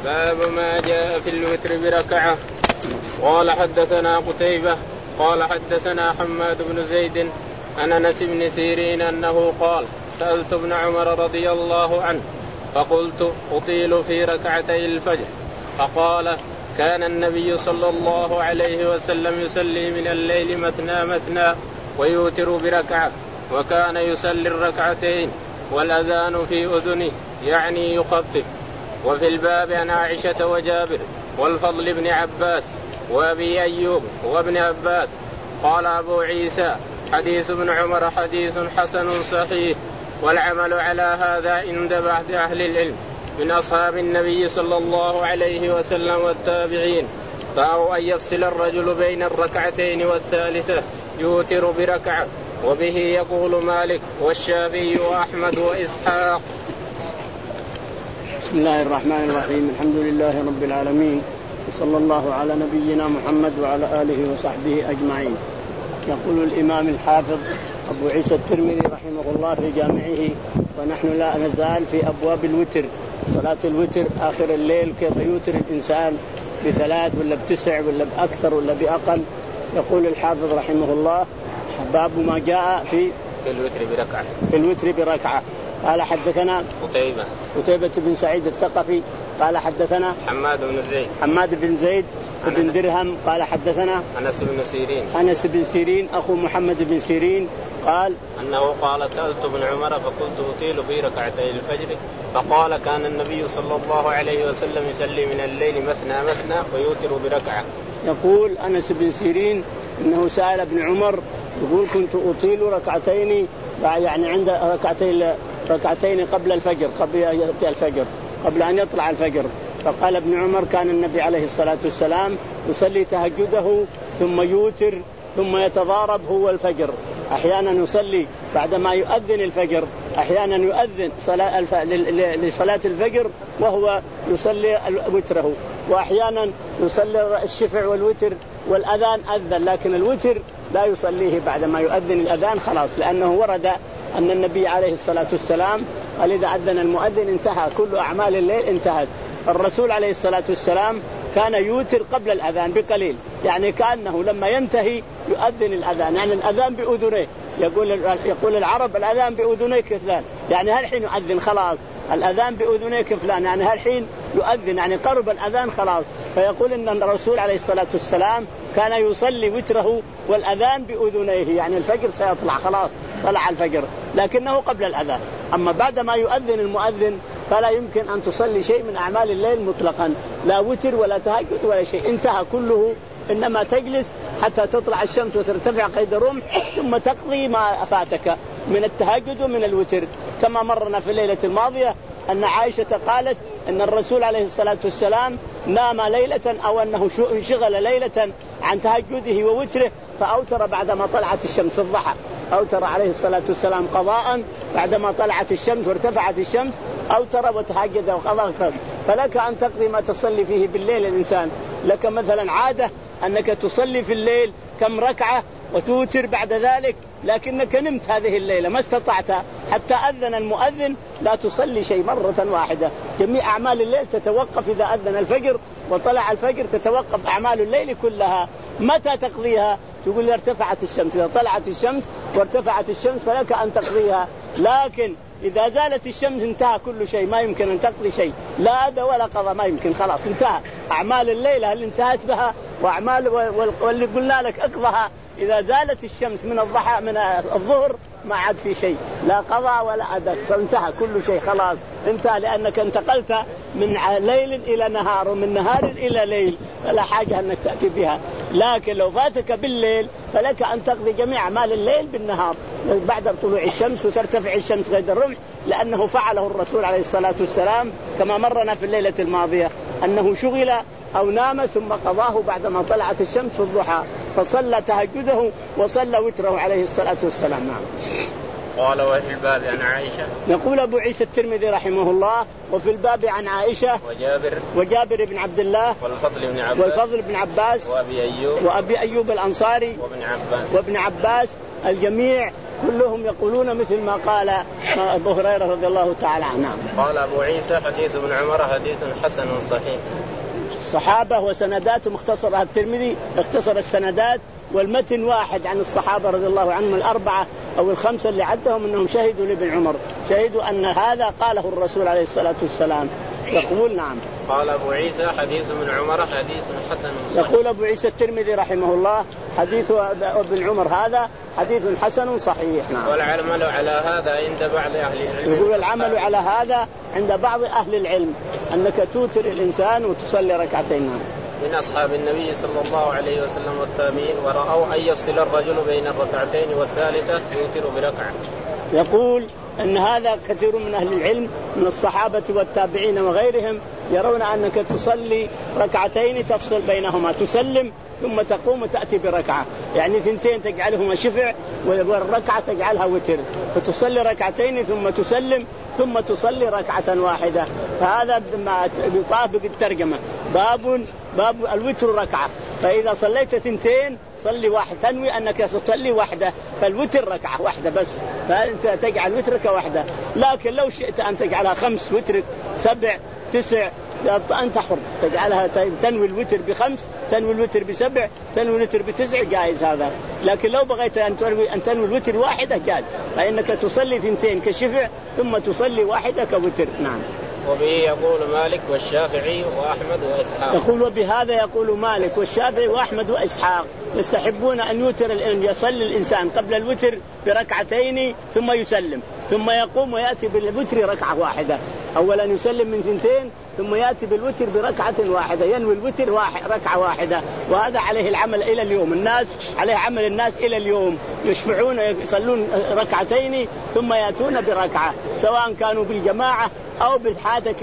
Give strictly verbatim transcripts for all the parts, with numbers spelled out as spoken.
باب ما جاء في الوتر بركعة. قال حدثنا قتيبة قال حدثنا حماد بن زيد عن أنس بن سيرين أنه قال سألت ابن عمر رضي الله عنه فقلت أطيل في ركعتي الفجر فقال كان النبي صلى الله عليه وسلم يصلي من الليل مثنى مثنى ويوتر بركعة وكان يصلي الركعتين والأذان في أذنه يعني يخفف. وفي الباب عن عائشة وجابر والفضل بن عباس وأبي أيوب وابن عباس. قال أبو عيسى حديث ابن عمر حديث حسن صحيح والعمل على هذا عند بعض أهل العلم من أصحاب النبي صلى الله عليه وسلم والتابعين. فأو أن يفصل الرجل بين الركعتين والثالثة يوتر بركعة وبه يقول مالك والشافعي وأحمد وإسحاق. بسم الله الرحمن الرحيم الحمد لله رب العالمين وصلى الله على نبينا محمد وعلى آله وصحبه أجمعين. يقول الإمام الحافظ أبو عيسى الترمذي رحمه الله في جامعه ونحن لا نزال في أبواب الوتر صلاة الوتر آخر الليل كيف يوتر الإنسان بثلاث ولا بتسع ولا بأكثر ولا بأقل. يقول الحافظ رحمه الله باب ما جاء في في الوتر بركعة في الوتر بركعة. قال حدثنا قتيبة قتيبة بن سعيد الثقفي قال حدثنا حماد بن زيد حماد بن زيد بن درهم قال حدثنا أنس بن سيرين أنس بن سيرين أخو محمد بن سيرين قال أنه قال سألت ابن عمر فقلت أطيل في ركعتي الفجر فقال كان النبي صلى الله عليه وسلم يصلي من الليل مثنى مثنى ويوتر بركعة. يقول أنس بن سيرين إنه سأل ابن عمر يقول كنت أطيل ركعتين يعني عند ركعتين ركعتين قبل الفجر قبل يأتي الفجر قبل أن يطلع الفجر. فقال ابن عمر كان النبي عليه الصلاة والسلام يصلي تهجده ثم يوتر ثم يتضارب هو الفجر. أحيانا يصلي بعدما يؤذن الفجر أحيانا يؤذن صلاة الف... لصلاة الفجر وهو يصلي وتره وأحيانا يصلي الشفع والوتر والأذان أذن لكن الوتر لا يصليه بعدما يؤذن الأذان خلاص لأنه ورد أن النبي عليه الصلاة والسلام قال إذا أذن المؤذن انتهى كل أعمال الليل انتهت. الرسول عليه الصلاة والسلام كان يوتر قبل الأذان بقليل يعني كأنه لما ينتهي يؤذن الأذان يعني الأذان بأذنيه. يقول يقول العرب الأذان بأذنيك فلان يعني هالحين يؤذن خلاص الأذان بأذنيك فلان يعني هالحين يؤذن يعني قرب الأذان خلاص. فيقول إن الرسول عليه الصلاة والسلام كان يصلي وتره والأذان بأذنيه يعني الفجر سيطلع خلاص طلع الفجر لكنه قبل الأذان. أما بعد ما يؤذن المؤذن فلا يمكن أن تصلي شيء من أعمال الليل مطلقا لا وتر ولا تهجد ولا شيء انتهى كله. إنما تجلس حتى تطلع الشمس وترتفع قيد الرمح ثم تقضي ما فاتك من التهجد ومن الوتر. كما مرنا في الليلة الماضية أن عائشة قالت أن الرسول عليه الصلاة والسلام نام ليلة أو أنه انشغل ليلة عن تهجده ووتره فأوتر بعدما طلعت الشمس في الضحى. أوتر عليه الصلاة والسلام قضاء بعدما طلعت الشمس وارتفعت الشمس أوتر وتهجد وقضى. فلك أن تقضي ما تصلي فيه بالليل الإنسان. لك مثلا عادة أنك تصلي في الليل كم ركعة وتوتر بعد ذلك لكنك نمت هذه الليلة ما استطعت حتى أذن المؤذن لا تصلي شيء مرة واحدة. جميع أعمال الليل تتوقف إذا أذن الفجر وطلع الفجر تتوقف أعمال الليل كلها. متى تقضيها؟ تقول ارتفعت الشمس إذا طلعت الشمس وارتفعت الشمس فلك أن تقضيها. لكن إذا زالت الشمس انتهى كل شيء ما يمكن أن تقضي شيء لا أدى ولا قضى ما يمكن خلاص انتهى أعمال الليلة اللي انتهت بها وأعمال واللي قلنا لك اقضها. إذا زالت الشمس من الضحى من الظهر ما عاد في شيء لا قضاء ولا أدى فانتهى كل شيء خلاص انتهى لأنك انتقلت من ليل إلى نهار ومن نهار إلى ليل فلا حاجة أنك تأتي بها. لكن لو فاتك بالليل فلك أن تقضي جميع أعمال الليل بالنهار بعد طلوع الشمس وترتفع الشمس قيد الرمح لأنه فعله الرسول عليه الصلاة والسلام كما مرنا في الليلة الماضية أنه شغل أو نام ثم قضاه بعدما طلعت الشمس في الضحى فصلى تهجده وصلى وتره عليه الصلاة والسلام. نعم. قال وفي الباب عن عائشة. يقول أبو عيسى الترمذي رحمه الله وفي الباب عن عائشة وجابر وجابر بن عبد الله والفضل بن عباس والفضل بن عباس وأبي أيوب وأبي أيوب الأنصاري وابن عباس وابن عباس الجميع كلهم يقولون مثل ما قال أبو هريرة رضي الله تعالى عنه. قال أبو عيسى حديث ابن عمر حديث حسن صحيح. صحابة وسندات مختصرة، الترمذي اختصر السندات والمتن واحد عن الصحابة رضي الله عنهم الأربعة أو الخمسة اللي عدهم أنهم شهدوا لابن عمر، شهدوا أن هذا قاله الرسول عليه الصلاة والسلام. يقول نعم. قال أبو عيسى حديث ابن عمر حديث حسن صحيح. يقول أبو عيسى الترمذي رحمه الله حديث ابن عمر هذا حديث حسن صحيح. نعم. والعمل على هذا عند بعض أهل العلم. يقول العمل على هذا عند بعض أهل العلم أنك توتر الإنسان وتصلي ركعتين. من أصحاب النبي صلى الله عليه وسلم والتابعين ورأوا أن يفصل الرجل بين الركعتين والثالثة يوتر بركعة. يقول أن هذا كثير من أهل العلم من الصحابة والتابعين وغيرهم يرون أنك تصلي ركعتين تفصل بينهما، تسلم ثم تقوم وتأتي بركعة، يعني ثنتين تجعلهما شفع والركعة تجعلها وتر، فتصلي ركعتين ثم تسلم ثم تصلي ركعة واحدة. فهذا بطابق الترجمة باب باب الوتر ركعة، فإذا صليت ثنتين صلي واحد، تنوي أنك تصلي واحدة، فالوتر ركعة واحدة بس، فأنت تجعل وترك واحدة. لكن لو شئت أن تجعلها خمس وترك سبع تسع أنت حر، تجعلها تنوي الوتر بخمس، تنوي الوتر بسبع، تنوي الوتر بتسع، جائز هذا. لكن لو بغيت أن تنوي أن تنوي الوتر واحدة جائز، فإنك تصلي ثنتين كشفع ثم تصلي واحدة كوتر. نعم. وبه يقول مالك والشافعي وأحمد وإسحاق. يقول وبهذا يقول مالك والشافعي وأحمد وإسحاق يستحبون أن يوتر الإن يصلي الإنسان قبل الوتر بركعتين ثم يسلم، ثم يقوم ويأتي بالوتر ركعة واحدة. أولا يسلم من ثنتين ثم يأتي بالوتر بركعة واحدة، ينوي الوتر واحد ركعة واحدة. وهذا عليه العمل إلى اليوم، الناس عليه عمل الناس إلى اليوم، يشفعون يصلون ركعتين ثم يأتون بركعة، سواء كانوا بالجماعة أو بالحادك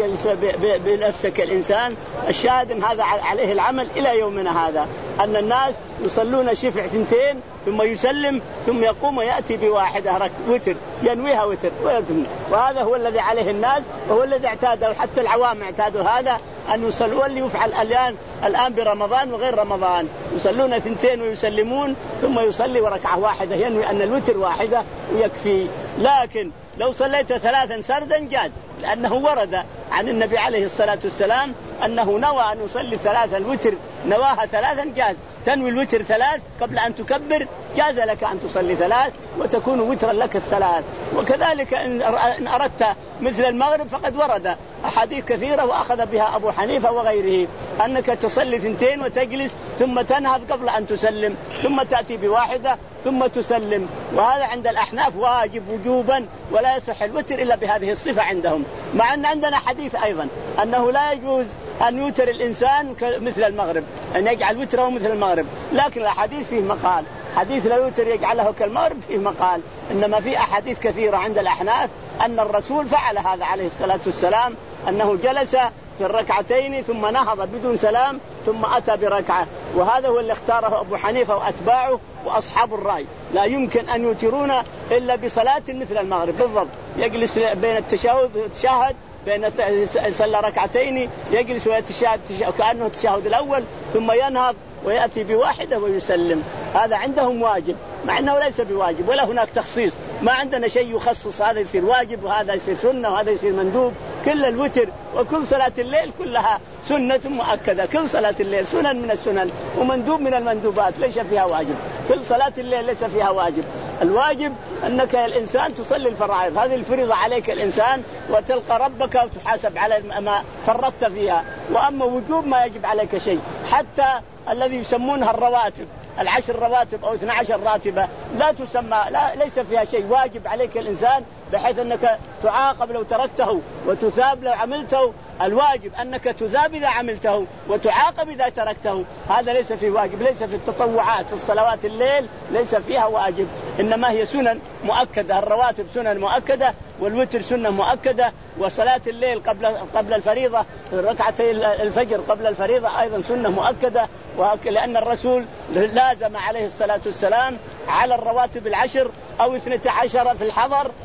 بنفسك الإنسان. الشاهد إن هذا عليه العمل إلى يومنا هذا، أن الناس يصلون شفع ثنتين ثم يسلم ثم يقوم ويأتي بواحدة رك وتر ينويها وتر ويدن. وهذا هو الذي عليه الناس وهو الذي اعتاده، حتى العوام اعتادوا هذا أن يصلوا، اللي يفعل الآن الآن برمضان وغير رمضان، يصلون ثنتين ويسلمون ثم يصلي وركعة واحدة ينوي أن الوتر واحدة ويكفي. لكن لو صليت ثلاثا سردا جاز، لأنه ورد عن النبي عليه الصلاة والسلام أنه نوى أن يصلي ثلاثا الوتر، نواها ثلاثا جاز، تنوي الوتر ثلاث قبل أن تكبر جاز لك أن تصلي ثلاث وتكون وترا لك الثلاث. وكذلك إن أردت مثل المغرب فقد ورد أحاديث كثيرة وأخذ بها أبو حنيفة وغيره أنك تصلي ثنتين وتجلس ثم تنهض قبل أن تسلم ثم تأتي بواحدة ثم تسلم. وهذا عند الأحناف واجب وجوبا، ولا يصح الوتر إلا بهذه الصفة عندهم، مع أن عندنا حديث أيضا أنه لا يجوز أن يوتر الإنسان مثل المغرب، أن يجعل وتره مثل المغرب، لكن الحديث فيه مقال، حديث لا يوتر يجعله كالمغرب فيه مقال. إنما في أحاديث كثيرة عند الأحناف أن الرسول فعل هذا عليه الصلاة والسلام، أنه جلس في الركعتين ثم نهض بدون سلام ثم أتى بركعة. وهذا هو اللي اختاره أبو حنيفة وأتباعه وأصحاب الرأي، لا يمكن أن يوترون إلا بصلاة مثل المغرب بالضبط، يجلس بين التشهد والتشهد بين صلى ركعتين يجلس ويتشهد كأنه التشهد الأول ثم ينهض ويأتي بواحدة ويسلم. هذا عندهم واجب، مع أنه ليس بواجب ولا هناك تخصيص، ما عندنا شيء يخصص هذا يصير واجب وهذا يصير سنة وهذا يصير مندوب. كل الوتر وكل صلاة الليل كلها سنة مؤكدة، كل صلاة الليل سنن من السنن ومندوب من المندوبات، ليس فيها واجب. كل صلاة الليل ليس فيها واجب، الواجب أنك الإنسان تصلي الفرائض، هذه الفريضة عليك الإنسان، وتلقى ربك وتحاسب على ما فرطت فيها. وأما وجوب ما يجب عليك شيء، حتى الذي يسمونها الرواتب، العشر رواتب أو اثنا عشر راتبة لا تسمى، لا ليس فيها شيء واجب عليك الإنسان، بحيث أنك تعاقب لو تركته وتثاب لو عملته. الواجب أنك تثاب إذا عملته وتعاقب إذا تركته، هذا ليس فيه واجب. ليس في التطوعات في الصلوات الليل ليس فيها واجب، إنما هي سنن مؤكدة، الرواتب سنن مؤكدة والوتر سنة مؤكدة، وصلاة الليل قبل قبل الفريضة ركعتي الفجر قبل الفريضة أيضا سنة مؤكدة. لأن الرسول لازم عليه الصلاة والسلام على الرواتب العشر أو اثنتي عشر في الحضر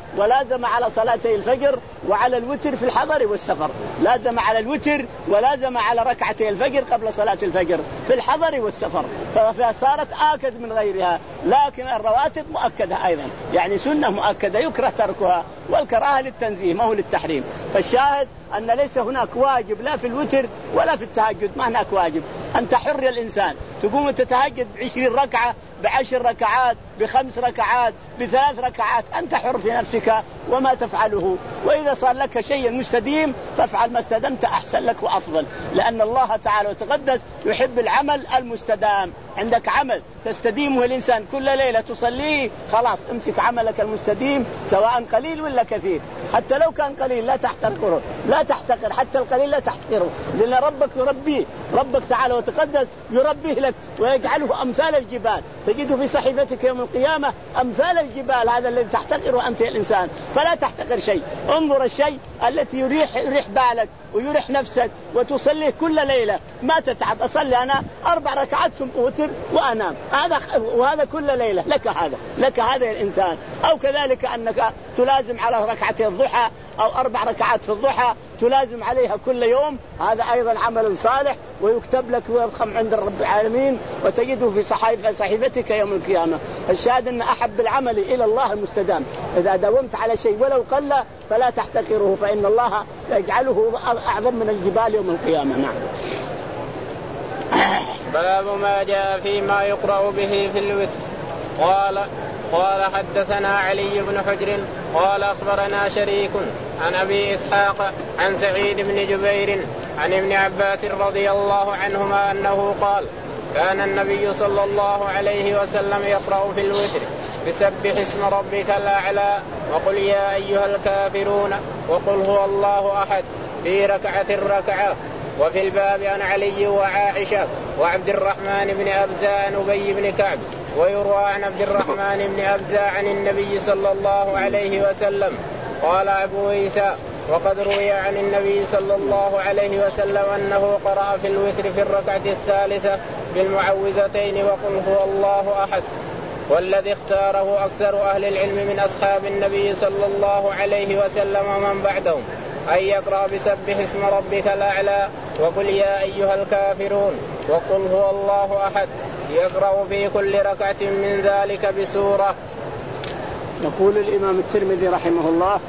ولازم على صلاتي الفجر وعلى الوتر في الحضر والسفر، لازم على الوتر ولازم على ركعتي الفجر قبل صلاة الفجر في الحضر والسفر، فصارت آكد من غيرها. لكن الرواتب مؤكدة أيضا، يعني سنة مؤكدة يكره تركها، والكراهة للتنزيه ما هو للتحريم. فالشاهد أن ليس هناك واجب لا في الوتر ولا في التهجد، ما هناك واجب. أنت حر الإنسان، تقوم تتهجد بعشرين ركعة، بعشر ركعات، بخمس ركعات، بثلاث ركعات، أنت حر في نفسك وما تفعله. وإذا صار لك شيء مستديم فافعل ما استدمت أحسن لك وأفضل، لأن الله تعالى وتقدس يحب العمل المستدام. عندك عمل تستديمه الإنسان كل ليلة تصليه، خلاص امسك عملك المستديم سواء قليل ولا كثير، حتى لو كان قليل لا تحتقره، لا تحتقر حتى القليل، لا تحتقره، لأن ربك يربيه، ربك تعالى وتقدس يربيه لك ويجعله أمثال الجبال، تجده في صحيفتك يوم القيامة أمثال الجبال، هذا الذي تحتقره أنت الإنسان. فلا تحتقر شيء، انظر الشيء التي يريح يريح بالك ويريح نفسك وتصليه كل ليلة، ما تتعب. أصلي أنا أربع ركعات ثم أوتر وأنام، هذا وهذا كل ليلة لك، هذا لك هذا الإنسان. أو كذلك أنك تلازم على ركعتي الضحى أو أربع ركعات في الضحى تلازم عليها كل يوم، هذا أيضا عمل صالح ويكتب لك ويضخم عند رب العالمين وتجده في صحيفتك يوم القيامة. الشاهد أن أحب العمل إلى الله المستدام، إذا داومت على شيء ولو قل فلا تحتقره، فإن الله يجعله أعظم من الجبال يوم القيامة. نعم. باب ما جاء فيما يقرأ به في الوتر. قال قال حدثنا علي بن حجر قال أخبرنا شريك عن أبي إسحاق عن سعيد بن جبير عن ابن عباس رضي الله عنهما أنه قال كان النبي صلى الله عليه وسلم يقرأ في الوتر بسبح اسم ربك الأعلى وقل يا أيها الكافرون وقل هو الله أحد في ركعة الركعة. وفي الباب عن علي وعائشة وعبد الرحمن بن أبزة عن أبي بن كعب. ويروى عن عبد الرحمن بن أبزة عن النبي صلى الله عليه وسلم قال أبو عيسى وقد روي عن النبي صلى الله عليه وسلم أنه قرأ في الوتر في الركعة الثالثة بالمعوذتين وقل هو الله أحد. والذي اختاره أكثر أهل العلم من أصحاب النبي صلى الله عليه وسلم ومن بعدهم أن يقرأ بسبح اسم ربك الأعلى وقل يا أيها الكافرون وقل هو الله أحد، يقرأ في كل ركعة من ذلك بسورة. يقول الإمام الترمذي رحمه الله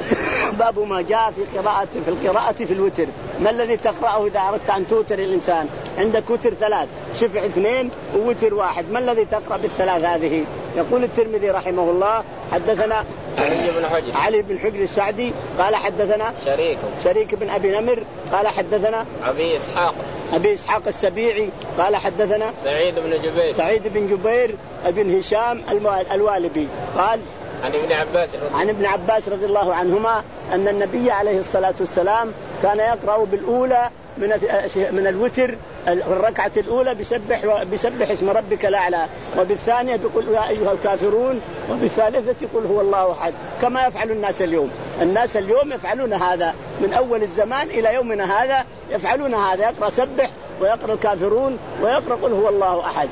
باب ما جاء في قراءة في القراءة في الوتر. ما الذي تقرأه إذا أردت أن توتر الإنسان؟ عندك وتر ثلاث، شفع اثنين ووتر واحد، ما الذي تقرأ بالثلاث هذه؟ يقول الترمذي رحمه الله حدثنا علي بن حجر علي بن حجر السعدي قال حدثنا شريك شريك بن أبي نمر قال حدثنا أبي إسحاق أبي إسحاق السبيعي قال حدثنا سعيد بن جبير سعيد بن جبير ابن هشام الوالبي قال عن ابن عباس عن ابن عباس رضي الله عنهما أن النبي عليه الصلاة والسلام كان يقرأ بالأولى من من الوتر الركعة الأولى بسبح بسبح اسم ربك الأعلى، وبالثانية بقول يا أيها الكافرون، وبالثالثة يقول هو الله أحد، كما يفعل الناس اليوم. الناس اليوم يفعلون هذا من أول الزمان إلى يومنا هذا، يفعلون هذا، يقرأ سبح ويقرأ الكافرون ويقرأ قل هو الله أحد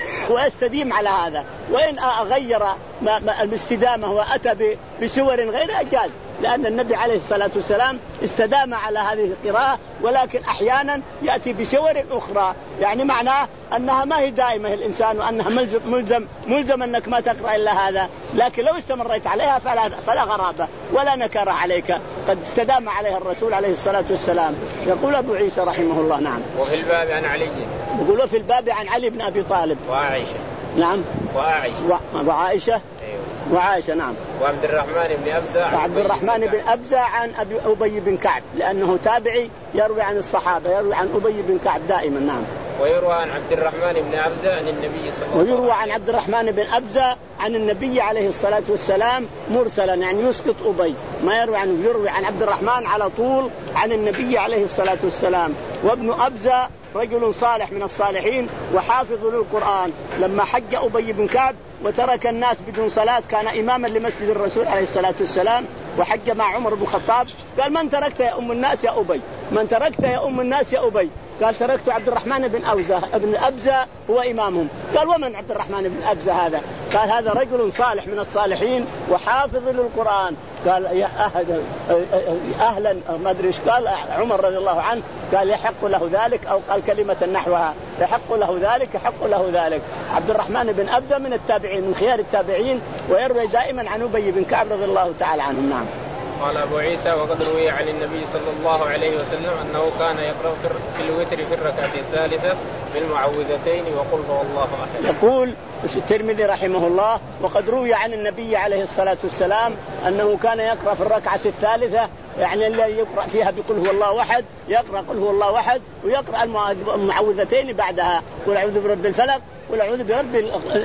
ويستديم على هذا. وإن أغير الاستدامة وأتى بسور غير أجاز، لأن النبي عليه الصلاة والسلام استدام على هذه القراءة، ولكن أحيانا يأتي بسور أخرى، يعني معناه أنها ما هي دائمة الإنسان، وأنها ملزم ملزم, ملزم أنك ما تقرأ إلا هذا، لكن لو استمريت عليها فلا, فلا غرابة ولا نكره عليك، قد استدام عليها الرسول عليه الصلاة والسلام. يقول أبو عيسى رحمه الله. نعم. وفي الباب عن علي يقول في الباب عن علي بن أبي طالب وعائشة. نعم. وعائشة وعائشة أيوه. وعائشة نعم. وعبد الرحمن بن أبزة وعبد الرحمن بن أبزة عن أبي أبي بن كعب، لأنه تابعي يروي عن الصحابة، يروي عن أبي بن كعب دائما. نعم. ويروى عن عبد الرحمن بن أبزة عن النبي صلى الله عليه وسلم ويروى عن عبد الرحمن بن أبزة عن النبي عليه الصلاة والسلام مرسلا، يعني يسقط أبي، ما يروي عنه، يروي عن عبد الرحمن على طول عن النبي عليه الصلاة والسلام. وابن أبزة رجل صالح من الصالحين وحافظ للقرآن، لما حج أبي بن كعب وترك الناس بدون صلاة كان إماما لمسجد الرسول عليه الصلاة والسلام، وحج مع عمر بن الخطاب، قال من تركت يا أم الناس يا أبي، من تركت يا أم الناس يا أبي، قال تركت عبد الرحمن بن أبزة ابن أبزة هو إمامهم. قال ومن عبد الرحمن بن أبزة هذا؟ قال هذا رجل صالح من الصالحين وحافظ للقرآن. قال يا أهل أهلا ما أدري إيش قال عمر رضي الله عنه، قال يحق له ذلك أو قال كلمة نحوها يحق له ذلك يحق له ذلك. عبد الرحمن بن أبزة من التابعين من خيار التابعين ويروي دائما عن أبي بن كعب رضي الله تعالى عنهم. نعم. قال أبو عيسى وقد روي عن النبي صلى الله عليه وسلم أنه كان يقرأ في الوتر في الركعة الثالثة بالمعوذتين وقل هو الله أحد. يقول الترمذي رحمه الله وقد روي عن النبي عليه الصلاة والسلام أنه كان يقرأ في الركعة الثالثة يعني اللي يقرأ فيها بقل هو الله أحد يقرأ قل هو الله أحد ويقرأ المعوذتين بعدها قل أعوذ برب الفلق قل أعوذ برب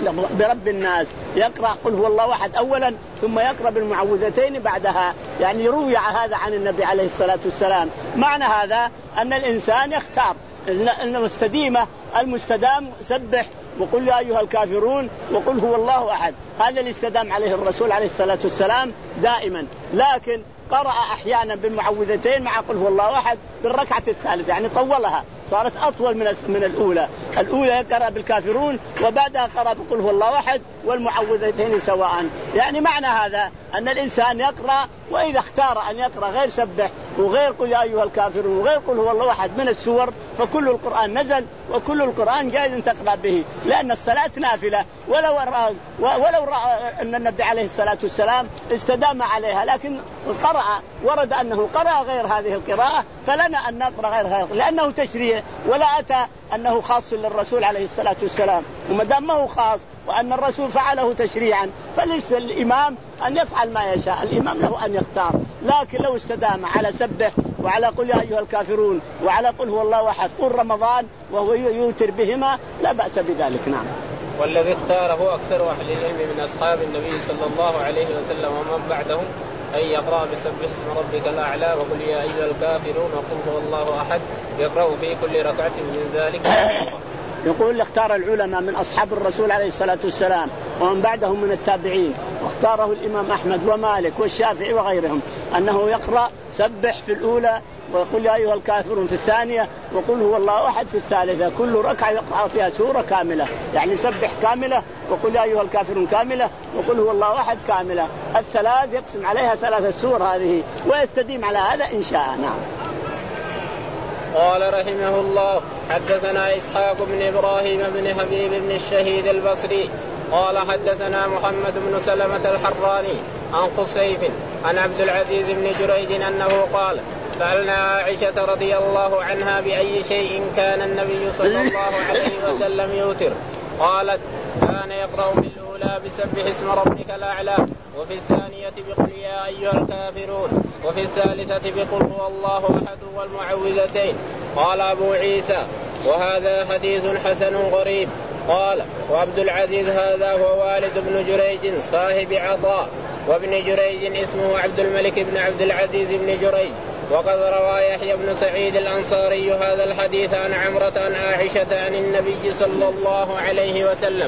برب الناس. يقرأ قل هو الله أحد أولا ثم يقرأ بالمعوذتين بعدها. يعني روي هذا عن النبي عليه الصلاة والسلام. معنى هذا أن الإنسان يختار المستديمة المستدام سبح وقل يا أيها الكافرون وقل هو الله أحد. هذا اللي استدام عليه الرسول عليه الصلاة والسلام دائما. لكن قرأ أحيانا بالمعوذتين مع قل هو الله أحد بالركعة الثالثة يعني طولها صارت أطول من من الأولى. الأولى يقرأ بالكافرون وبعدها قرأ بقل هو الله أحد والمعوذتين سواء. يعني معنى هذا أن الإنسان يقرأ وإذا اختار أن يقرأ غير سبح وغير قل يا أيها الكافرون وغير قل هو الله أحد من السور فكل القرآن نزل وكل القرآن جائز تقرأ به لأن الصلاة نافلة. ولو رأى ولو رأى أن النبي عليه الصلاة والسلام استدام عليها لكن قرأ ورد أنه قرأ غير هذه القراءة فلنا أن نقرأ غير هذا لأنه تشريع ولا أتى أنه خاص للرسول عليه الصلاة والسلام. وما دام ما هو خاص وأن الرسول فعله تشريعا فليس الإمام أن يفعل ما يشاء. الإمام له أن يختار. لكن لو استدام على سبح وعلى قل يا أيها الكافرون وعلى قل هو الله أحد طول رمضان وهو يوتر بهما لا بأس بذلك. نعم. والذي اختاره أكثر أهل العلم من أصحاب النبي صلى الله عليه وسلم ومن بعدهم أن يقرأ بسبح اسم ربك الأعلى وقل يا أيها الكافرون وقل هو الله أحد يقرأ في كل ركعة من ذلك. يقول اختار العلماء من أصحاب الرسول عليه الصلاة والسلام ومن بعدهم من التابعين واختاره الإمام أحمد ومالك والشافعي وغيرهم أنه يقرأ سبح في الأولى وقل يا أيها الكافرون في الثانية وقل هو الله أحد في الثالثة. كل ركعة يقرأ فيها سورة كاملة يعني سبح كاملة وقل يا أيها الكافرون كاملة وقل هو الله أحد كاملة. الثلاث يقسم عليها ثلاثة سور هذه ويستديم على هذا إن شاء. نعم. قال رحمه الله حدثنا إسحاق بن إبراهيم بن حبيب بن الشهيد البصري قال حدثنا محمد بن سلمة الحراني عن قصيف عن عبد العزيز بن جريج أنه قال سألنا عائشة رضي الله عنها بأي شيء كان النبي صلى الله عليه وسلم يوتر قالت كان يقرأ في الأولى بسبح اسم ربك الأعلى وفي الثانية بقل يا أيها الكافرون وفي الثالثة بقل هو الله أحد والمعوذتين. قال أبو عيسى وهذا حديث حسن غريب. قال وعبد العزيز هذا هو والد بن جريج صاحب عطاء وابن جريج اسمه عبد الملك بن عبد العزيز بن جريج. وقد روى يحيى بن سعيد الأنصاري هذا الحديث عن عمرة عن عائشة عن النبي صلى الله عليه وسلم.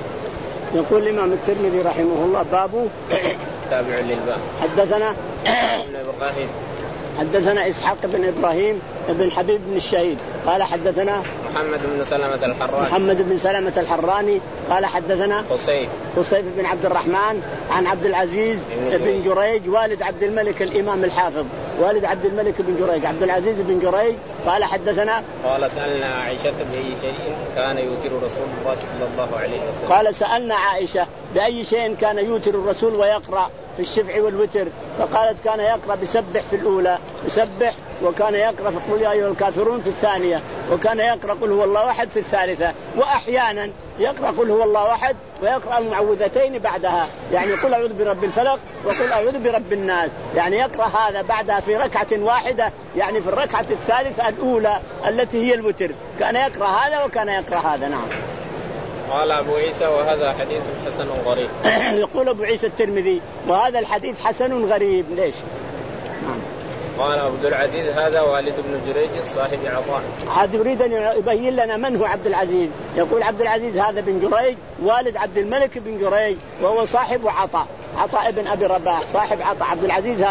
يقول الإمام الترمذي رحمه الله بابه تابع للباب. حدثنا ابن إبراهيم حدثنا إسحاق بن إبراهيم بن حبيب بن الشهيد قال حدثنا محمد بن سلمة الحراني محمد بن سلمة الحراني قال حدثنا قصيف قصيف بن عبد الرحمن عن عبد العزيز بن جريج والد عبد الملك الإمام الحافظ والد عبد الملك بن جريج عبد العزيز بن جريج قال حدثنا قال سألنا عائشة بأي شيء كان يوتر رسول الله صلى الله عليه وسلم قال سألنا عائشة بأي شيء كان يوتر الرسول ويقرأ في الشفع والوتر فقالت كان يقرأ بسبح في الأولى يسبح وكان يقرأ في قل يا أيها الكافرون في الثانية وكان يقرأ قل هو الله أحد في الثالثة وأحيانا يقرأ قل هو الله أحد ويقرأ المعوذتين بعدها يعني قل أعوذ برب الفلق وقل أعوذ برب الناس يعني يقرأ هذا بعدها في ركعة واحدة يعني في الركعة الثالثة الأولى التي هي الوتر كان يقرأ هذا وكان يقرأ هذا. نعم. قال أبو عيسى وهذا حديث حسن غريب. يقول أبو عيسى الترمذي وهذا الحديث حسن غريب. ليش؟ نعم. قال عبد العزيز هذا والد بن جريج صاحب عطاء. عاد يريد أن يبين لنا من هو عبد العزيز. يقول عبد العزيز هذا بن جريج والد عبد الملك بن جريج وهو صاحب عطاء عطاء بن أبي رباح صاحب عطاء. عبد العزيز هذا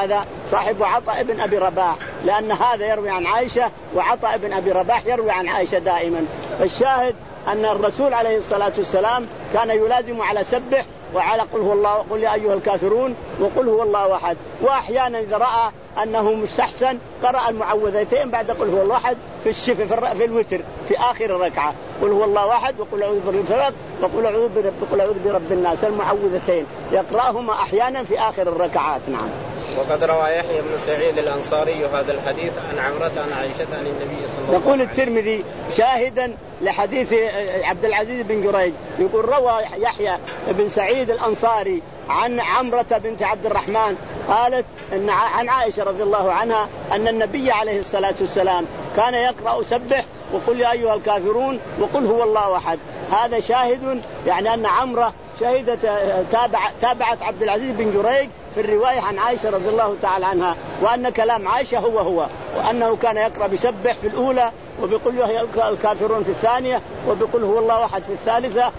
صاحب عطاء بن أبي رباح، لأن هذا يروي عن عائشة وعطاء بن أبي رباح يروي عن عائشة دائما. فالشاهد أن الرسول عليه الصلاة والسلام كان يلازم على سبح وعلى قل هو الله وقل يا أيها الكافرون وقل هو الله أحد. وأحيانا إذا رأى أنه مستحسن قرأ المعوذتين بعد قل هو الله أحد في الشفع في الوتر في آخر الركعة، قل هو الله أحد وقل أعوذ برب الفلق وقل أعوذ برب قل أعوذ برب الناس، المعوذتين يقرأهما أحيانا في آخر الركعات. نعم. وقد روى يحيى بن سعيد الأنصاري هذا الحديث عن عمرة عن عائشة عن النبي صلى الله عليه وسلم. يقول الترمذي شاهدا لحديث عبد العزيز بن جريج يقول روى يحيى بن سعيد الأنصاري عن عمرة بنت عبد الرحمن قالت إن عن عائشة رضي الله عنها أن النبي عليه الصلاة والسلام كان يقرأ سبح وقل يا أيها الكافرون وقل هو الله أحد. هذا شاهد يعني أن عمرة شهدت تابع تابعت عبد العزيز بن جريج في الرواية عن عائشة رضي الله تعالى عنها، وأن كلام عائشة هو هو، وأنه كان يقرأ بسبح في الأولى وبقول يا الكافرون في الثانية وبقول هو الله أحد في الثالثة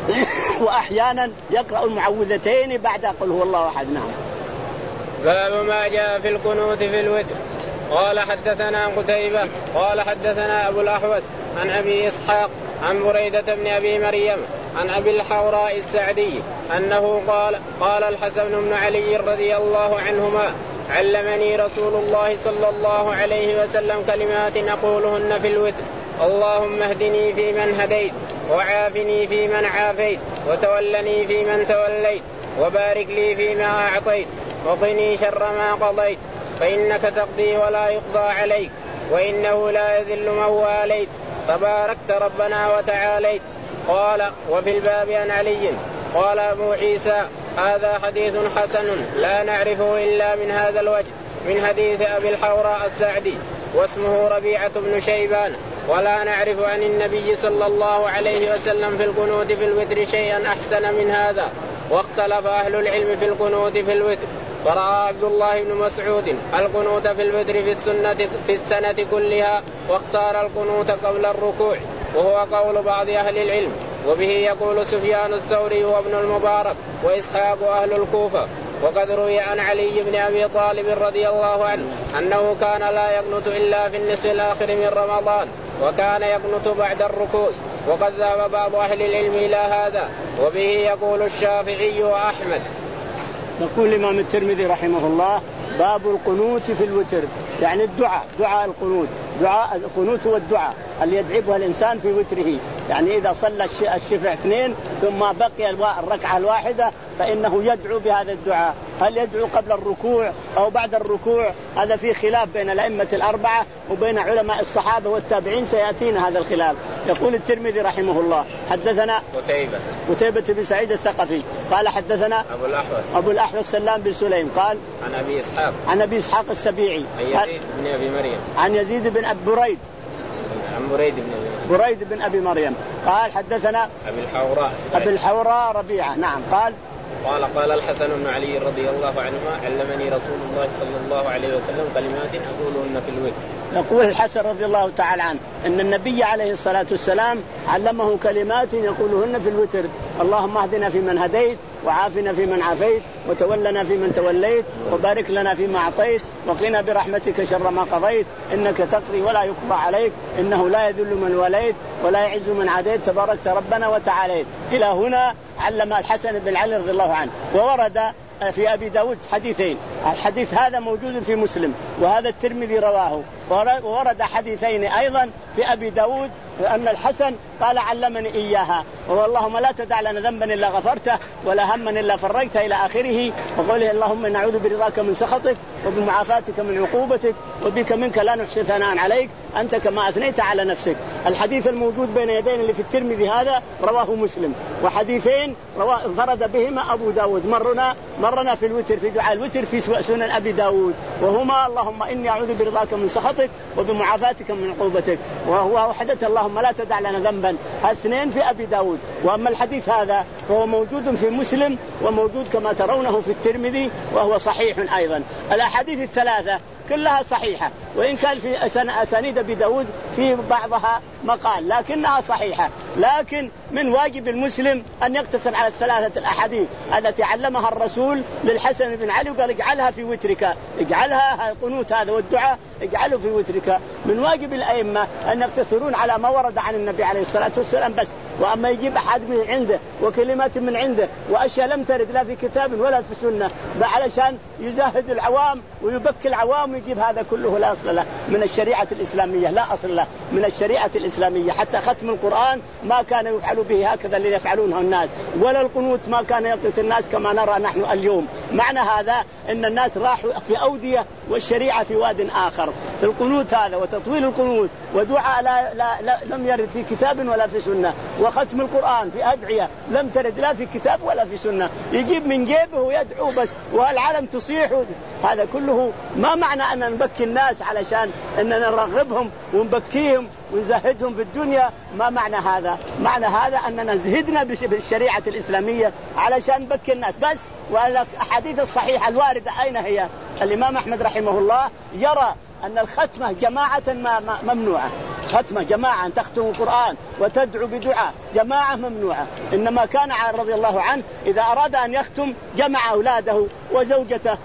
وأحيانا يقرأ المعوذتين بعد قل هو الله أحد. نعم. باب ما جاء في القنوت في الوتر. قال حدثنا قتيبة قال حدثنا أبو الأحوص عن أبي إسحاق عن بريدة بن أبي مريم عن أبي الحوراء السعدي أنه قال قال الحسن بن علي رضي الله عنهما علمني رسول الله صلى الله عليه وسلم كلمات أقولهن في الوتر: اللهم اهدني في من هديت وعافني في من عافيت وتولني في من توليت وبارك لي فيما أعطيت وقني شر ما قضيت فإنك تقضي ولا يقضى عليك وإنه لا يذل من واليت تباركت ربنا وتعاليت. قال وفي الباب عن علي قال أبو عيسى هذا حديث حسن لا نعرفه إلا من هذا الوجه من حديث أبي الحوراء السعدي واسمه ربيعة بن شيبان، ولا نعرف عن النبي صلى الله عليه وسلم في القنوت في الوتر شيئا أحسن من هذا. واختلف أهل العلم في القنوت في الوتر، فرأى عبد الله بن مسعود القنوت في الوتر في السنة, في السنة كلها، واختار القنوت قبل الركوع، وهو قول بعض أهل العلم، وبه يقول سفيان الثوري وابن المبارك وإسحاق أهل الكوفة. وقد روي عن علي بن أبي طالب رضي الله عنه أنه كان لا يقنت إلا في النصف الآخر من رمضان، وكان يقنت بعد الركوع، وقد ذهب بعض أهل العلم إلى هذا، وبه يقول الشافعي وأحمد. يقول الإمام الترمذي رحمه الله باب القنوت في الوتر، يعني الدعاء دعاء القنوت، دعاء القنوت هو الدعاء اللي يدعبها الإنسان في وتره، يعني إذا صلى الشفع اثنين ثم بقي الركعة الواحدة فإنه يدعو بهذا الدعاء. هل يدعو قبل الركوع أو بعد الركوع؟ هذا في خلاف بين الأئمة الأربعة وبين علماء الصحابة والتابعين، سيأتينا هذا الخلاف. يقول الترمذي رحمه الله حدثنا قتيبة قتيبة بن سعيد الثقفي قال حدثنا أبو الأحوص أبو الأحوص سلام بن سليم قال عن أبي إسحاق عن أبي إسحاق السبيعي عن يزيد بن أبي مريم عن يزيد بن أبي بريد عن بريد بن أبي بريد بن أبي مريم قال حدثنا أبي الحوراء أبي الحوراء ربيعة. نعم. قال قال قال الحسن بن علي رضي الله عنهما علمني رسول الله صلى الله عليه وسلم كلمات أقولهن في الوتر. يقول الحسن رضي الله تعالى عنه أن النبي عليه الصلاة والسلام علمه كلمات يقولهن في الوتر: اللهم اهدنا في من هديت وعافنا في من عافيت وتولنا في من توليت وبارك لنا فيما أعطيت وقنا برحمتك شر ما قضيت إنك تقضي ولا يقضى عليك إنه لا يذل من وليت ولا يعز من عاديت تباركت ربنا وتعاليت. إلى هنا علم الحسن بن علي رضي الله عنه. وورد في أبي داود حديثين، الحديث هذا موجود في مسلم وهذا الترمذي رواه، وورد حديثين أيضا في أبي داود أن الحسن قال علمني إياها: اللهم لا تدع لنا ذنبا إلا غفرته ولا هما إلا فرجته إلى آخره، وقوله اللهم نعوذ برضاك من سخطك وبمعافاتك من عقوبتك وبك منك لا نحصي ثناء عليك أنت كما أثنيت على نفسك. الحديث الموجود بين يدين اللي في الترمذي هذا رواه مسلم، وحديثين فرد بهما أبو داود. مرنا مرنا في الوتر في دعاء الوتر في سنن أبي داود، وهما اللهم إني أعوذ برضاك من سخطك وبمعافاتك من عقوبتك، وهو وحدة اللهم لا تدع لنا ذنبا، اثنين في أبي داود. وأما الحديث هذا فهو موجود في مسلم وموجود كما ترونه في الترمذي وهو صحيح أيضا. الأحاديث الثلاثة كلها صحيحة، وإن كان في أسانيد أبي داود في بعضها مقال لكنها صحيحة، لكن من واجب المسلم أن يقتصر على الثلاثة الأحاديث التي علمها الرسول للحسن بن علي وقال اجعلها في وترك، اجعلها القنوت هذا والدعاء اجعله في وترك. من واجب الأئمة أن يقتصرون على ما ورد عن النبي عليه الصلاة والسلام بس، وأما يجيب أحد من عنده وكلمات من عنده وأشياء لم ترد لا في كتاب ولا في سنة علشان يزهد العوام ويبكي العوام ويجيب هذا كله لا أصل له من الشريعة الإسلامية، لا أصل له من الشريعة الإسلامية. حتى ختم القرآن ما كان يفعل به هكذا اللي يفعلونه الناس، ولا القنوت ما كان يقنط الناس كما نرى نحن اليوم. معنى هذا أن الناس راحوا في أودية والشريعة في واد آخر. في القنوت هذا وتطويل القنوت ودعاء لا لا لا لم يرد في كتاب ولا في سنة، وختم القرآن في أدعية لم ترد لا في كتاب ولا في سنة، يجيب من جيبه ويدعو بس والعالم تصيح. هذا كله ما معنى أن نبكي الناس علشان أننا نرغبهم ونبكيهم ونزهدهم في الدنيا. ما معنى هذا؟ معنى هذا أننا زهدنا بالشريعة الإسلامية علشان نبكي الناس بس. والأحاديث الصحيحة الواردة أين هي؟ الإمام أحمد رحمه الله يرى أن الختمة جماعة ممنوعة، ختمة جماعة أن تختم القرآن وتدعو بدعاء جماعة ممنوعة. إنما كان رضي الله عنه إذا أراد أن يختم جمع أولاده وزوجته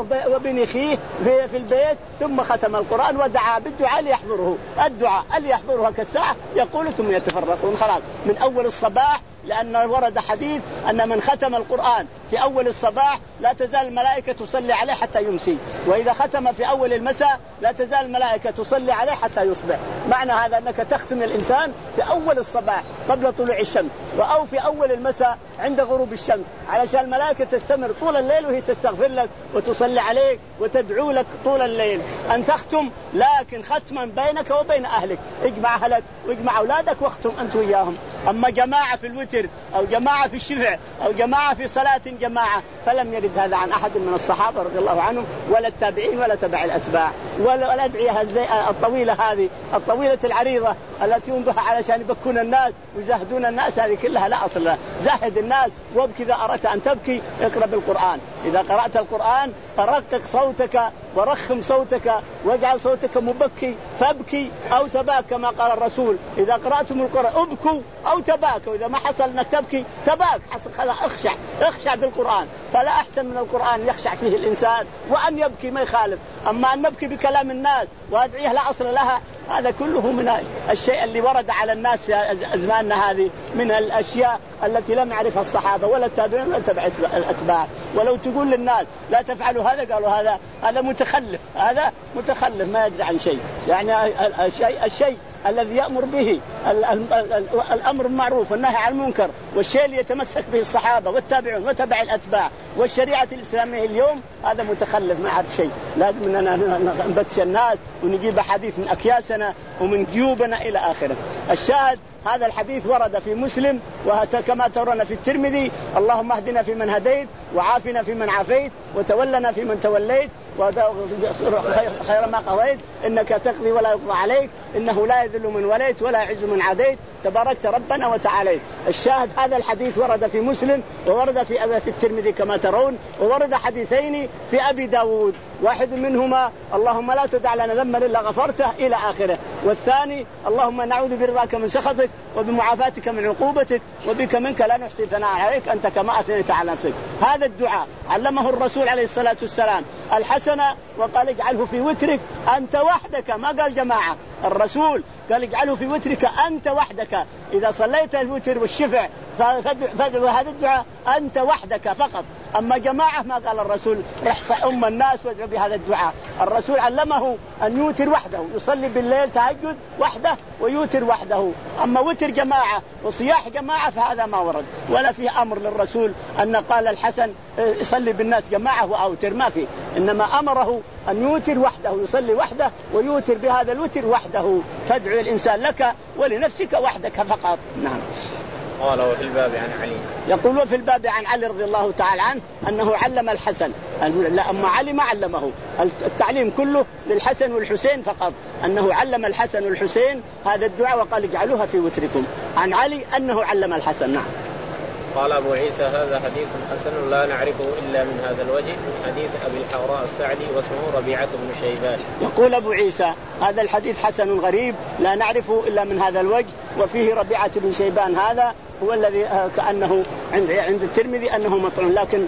وبنخيه في البيت ثم ختم القرآن ودعا بالدعاء ليحضره الدعاء اللي يحضرها كالساعة يقول ثم يتفرقون خلاص من أول الصباح. لأن ورد حديث أن من ختم القرآن في أول الصباح لا تزال الملائكة تصلي عليه حتى يمسي، وإذا ختم في أول المساء لا تزال الملائكة تصلي عليه حتى يصبح. معنى هذا أنك تختم الإنسان في أول الصباح قبل طلوع الشمس أو في أول المساء عند غروب الشمس علشان الملائكة تستمر طول الليل وهي تستغفر لك وتصلي عليك وتدعو لك طول الليل. أن تختم لكن ختما بينك وبين أهلك، اجمع أهلك واجمع أولادك واختم أنت وياهم. أما جماعة في الوتر أو جماعة في الشفع أو جماعة في صلاة جماعة فلم يرد هذا عن أحد من الصحابة رضي الله عنهم ولا التابعين ولا تبع الأتباع. ولا الأدعية الطويلة هذه الطويلة العريضة التي ينبه علشان يبكون الناس ويزهدون الناس هذه كلها لا أصل لها. زهد الناس وابكي إذا أردت أن تبكي اقرأ بالقرآن، إذا قرأت القرآن فرقق صوتك ورخم صوتك واجعل صوتك مبكي فابكي أو تباك كما قال الرسول إذا قرأتم القرآن ابكوا أو تباكوا. إذا ما حصل أنك تبكي تباك حصل خلاص اخشع اخشع بالقرآن. فلا أحسن من القرآن يخشع فيه الإنسان وأن يبكي ما يخالف. أما أن نبكي بكلام الناس وأدعيه لا أصل لها هذا كله من الشيء اللي ورد على الناس في أزماننا هذه من الأشياء التي لم يعرفها الصحابة ولا التابعين ولا تبع الأتباع. ولو تقول للناس لا تفعلوا هذا قالوا هذا هذا متخلف، هذا متخلف ما يدري عن شيء. يعني الشيء الشيء الذي يأمر به الأمر المعروف والنهي عن المنكر والشيء اللي يتمسك به الصحابة والتابعون وتبع الأتباع والشريعة الإسلامية اليوم هذا متخلف ما يعرف شيء. لازم أننا نبتش الناس ونجيب حديث من أكياسنا ومن جيوبنا إلى آخره. الشاهد هذا الحديث ورد في مسلم وكما ترون في الترمذي اللهم اهدنا في من هديت وعافنا في من عافيت وتولنا في من توليت خير ما قضيت إنك تقضي ولا يقضى عليك إنه لا يذل من وليت ولا يعز من عاديت تباركت ربنا وتعاليت. الشاهد هذا الحديث ورد في مسلم وورد في في الترمذي كما ترون، وورد حديثين في أبي داود واحد منهما اللهم لا تدع لنا ذنبا إلا غفرته إلى آخره، والثاني اللهم نعوذ برضاك من سخطك وبمعافاتك من عقوبتك وبك منك لا نحصي ثناء عليك أنت كما أثنيت على نفسك. هذا الدعاء علمه الرسول عليه الصلاة والسلام الحسن وقال اجعله في وترك أنت وحدك، ما قال جماعة. الرسول قال اجعله في وترك أنت وحدك، إذا صليت الوتر والشفع فادعو هذا الدعاء أنت وحدك فقط. أما جماعة ما قال الرسول رح أم الناس وادعو بهذا الدعاء. الرسول علمه أن يوتر وحده، يصلي بالليل تهجد وحده ويوتر وحده. أما وتر جماعة وصياح جماعة فهذا ما ورد ولا فيه أمر للرسول أن قال الحسن يصلي بالناس جماعة وأوتر، ما فيه. إنما أمره أن يوتر وحده، يصلي وحده ويوتر بهذا الوتر وحده. فادعو الإنسان لك ولنفسك وحدك فقط. نعم. قال وفي الباب عن علي يقول في الباب عن علي رضي الله تعالى عنه أنه علم الحسن، لا أما علي ما علمه، التعليم كله للحسن والحسين فقط، أنه علم الحسن والحسين هذا الدعاء وقال اجعلوها في وتركم. عن علي أنه علم الحسن. نعم. قال أبو عيسى هذا حديث حسن لا نعرفه إلا من هذا الوجه من حديث أبي الحوراء السعدي واسمه ربيعة بن شيبان. يقول أبو عيسى هذا الحديث حسن غريب لا نعرفه إلا من هذا الوجه وفيه ربيعة بن شيبان هذا هو الذي كأنه عند عند الترمذي أنه مطعون، لكن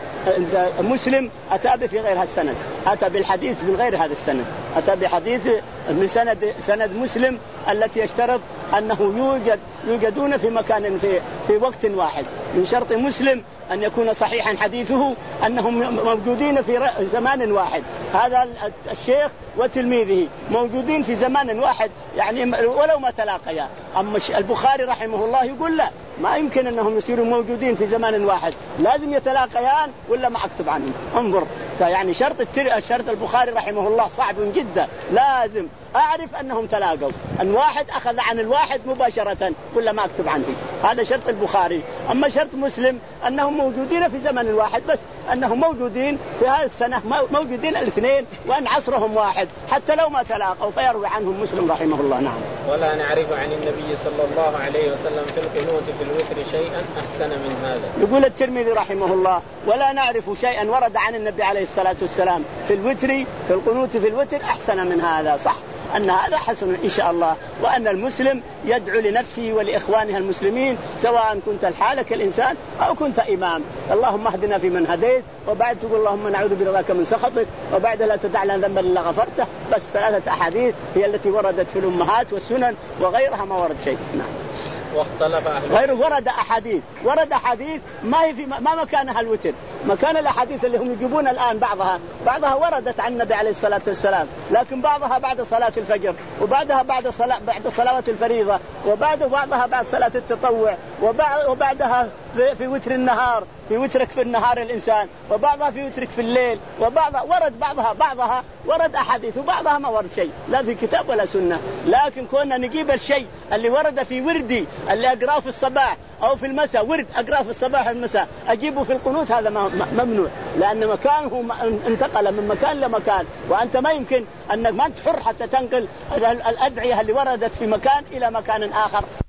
مسلم أتى في غير السند، أتى بالحديث من غير هذا السند، أتى بحديث من سند سند مسلم التي يشترط أنه يوجد يوجدون في مكان في في وقت واحد. من شرط مسلم أن يكون صحيحا حديثه أنهم موجودين في زمان واحد، هذا الشيخ وتلميذه موجودين في زمان واحد يعني ولو ما تلاقيا. أما البخاري رحمه الله يقول لا، ما يمكن أنهم يصيروا موجودين في زمان واحد، لازم يتلاقيان ولا ما أكتب عنهم. انظر يعني شرط التر... شرط البخاري رحمه الله صعب جدا، لازم أعرف أنهم تلاقوا، أن واحد أخذ عن الواحد مباشرة ولا ما أكتب عنهم، هذا شرط البخاري. أما شرط مسلم أنهم موجودين في زمن واحد، بس أنهم موجودين في هذه السنة موجودين الاثنين وأن عصرهم واحد حتى لو ما تلاقوا، فيروي عنهم مسلم رحمه الله. نعم. ولا نعرف عن النبي صلى الله عليه وسلم في القنوت في الوتر شيئا أحسن من هذا. يقول الترمذي رحمه الله ولا نعرف شيئا ورد عن النبي عليه الصلاة والسلام في الوتر في القنوت في الوتر أحسن من هذا. صح أن هذا حسن إن شاء الله، وأن المسلم يدعو لنفسه ولإخوانها المسلمين سواء كنت الحالك الإنسان أو كنت إمام. اللهم اهدنا في من هديت، وبعد تقول اللهم نعوذ برضاك من سخطك، وبعد لا تدع لنا ذنبا إلا غفرته. بس ثلاثة أحاديث هي التي وردت في الأمهات والسنن، وغيرها ما ورد شيء. نعم. واختلف أهل غير ورد أحاديث ورد أحاديث ما هي في ما مكانها الوتر، مكان الأحاديث اللي هم يجيبون الآن بعضها بعضها وردت عن النبي عليه الصلاة والسلام، لكن بعضها بعد صلاة الفجر، وبعدها بعد صلاة بعد صلوات الفريضة، وبعد بعضها بعد صلاة التطوع، وبعد وبعدها في, في وتر النهار، في وترك في النهار الإنسان، وبعضها في وترك في الليل، وبعضها ورد بعضها بعضها ورد أحاديث وبعضها ما ورد شيء لا في كتاب ولا سنة. لكن كنا نجيب الشيء اللي ورد في وردي اللي أقرأه في الصباح أو في المساء، ورد أقرأه في الصباح والمساء أجيبه في القنوت، هذا ممنوع، لأن مكانه انتقل من مكان لمكان، وأنت ما يمكن أنك ما أنت حر حتى تنقل الأدعية اللي وردت في مكان إلى مكان آخر